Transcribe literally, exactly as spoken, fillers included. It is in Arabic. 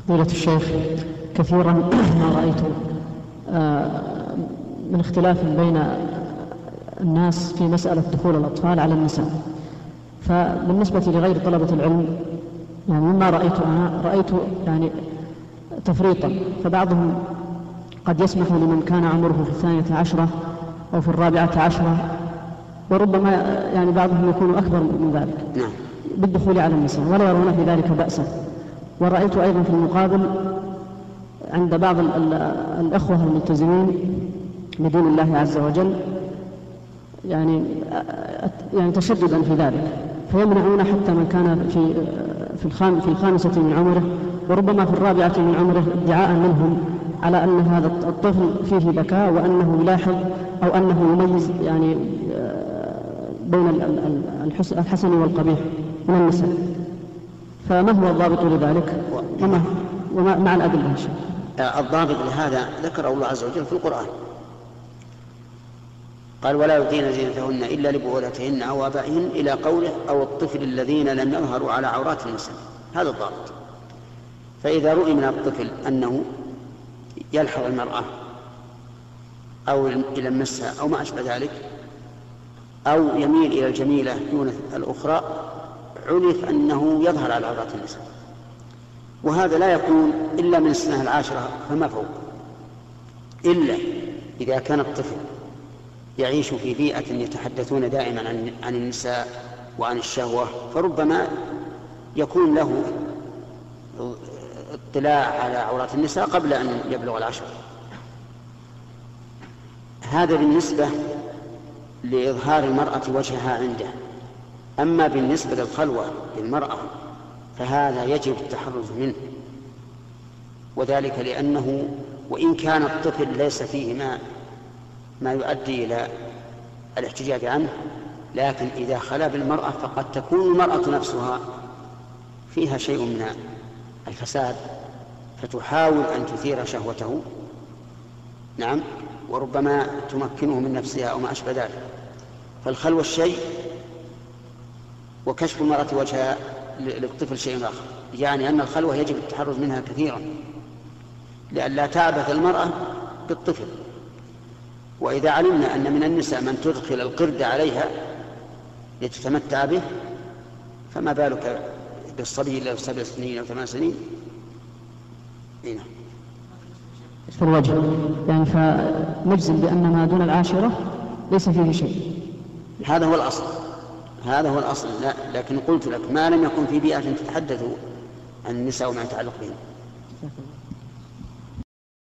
فضيلة الشيخ، كثيرا ما رأيت من اختلاف بين الناس في مسألة دخول الأطفال على النساء. فبالنسبة لغير طلبة العلم، يعني مما رأيت أنا رأيت يعني تفريطا، فبعضهم قد يسمح لمن كان عمره في الثانية عشرة أو في الرابعة عشرة، وربما يعني بعضهم يكون أكبر من ذلك بالدخول على النساء ولا يرون في ذلك بأسا. ورأيت أيضا في المقابل عند بعض الأخوة الملتزمين بدين الله عز وجل يعني يعني تشددا في ذلك، فيمنعون حتى من كان في في في الخامسة من عمره وربما في الرابعة من عمره ادعاء منهم على أن هذا الطفل فيه ذكاء وأنه يلاحظ أو أنه يميز يعني بين الحسن والقبيح من النساء. فما هو الضابط لذلك وما, وما مع الأدلة؟ الضابط لهذا ذكر الله عز وجل في القرآن، قال ولا يبدين زينتهن إلا لبعولتهن أو آبائهن إلى قوله أو الطفل الذين لم يظهروا على عورات النساء. هذا الضابط. فإذا رؤي من الطفل أنه يلحظ المرأة أو يلمسها أو ما أشبه ذلك أو يميل إلى الجميلة دون الأخرى، عرف أنه يظهر على عورات النساء، وهذا لا يكون إلا من السنة العاشرة فما فوق، إلا إذا كان الطفل يعيش في بيئة يتحدثون دائما عن النساء وعن الشهوة، فربما يكون له اطلاع على عورات النساء قبل أن يبلغ العشر. هذا بالنسبة لإظهار المرأة وجهها عنده. أما بالنسبة للخلوة بالمرأة فهذا يجب التحرز منه، وذلك لأنه وإن كان الطفل ليس فيه ما ما يؤدي إلى الاحتجاج عنه، لكن إذا خلا بالمرأة فقد تكون المرأة نفسها فيها شيء من الفساد فتحاول أن تثير شهوته، نعم، وربما تمكنه من نفسها أو ما أشبه ذلك. فالخلوة شيء وكشف المرأة وجهها للطفل شيء آخر، يعني أن الخلوة يجب التحرز منها كثيرا لئلا تعبث المرأة بالطفل. وإذا علمنا أن من النساء من تدخل القرد عليها لتتمتع به، فما بالك بالصبي له سبع سنين أو ثمان سنين. هنا في الوجه يعني فنجزم بأن ما دون العاشرة ليس فيه شيء. هذا هو الأصل، هذا هو الأصل. لا، لكن قلت لك ما لم يكن في بيئة تتحدث عن النساء وما يتعلق بهم.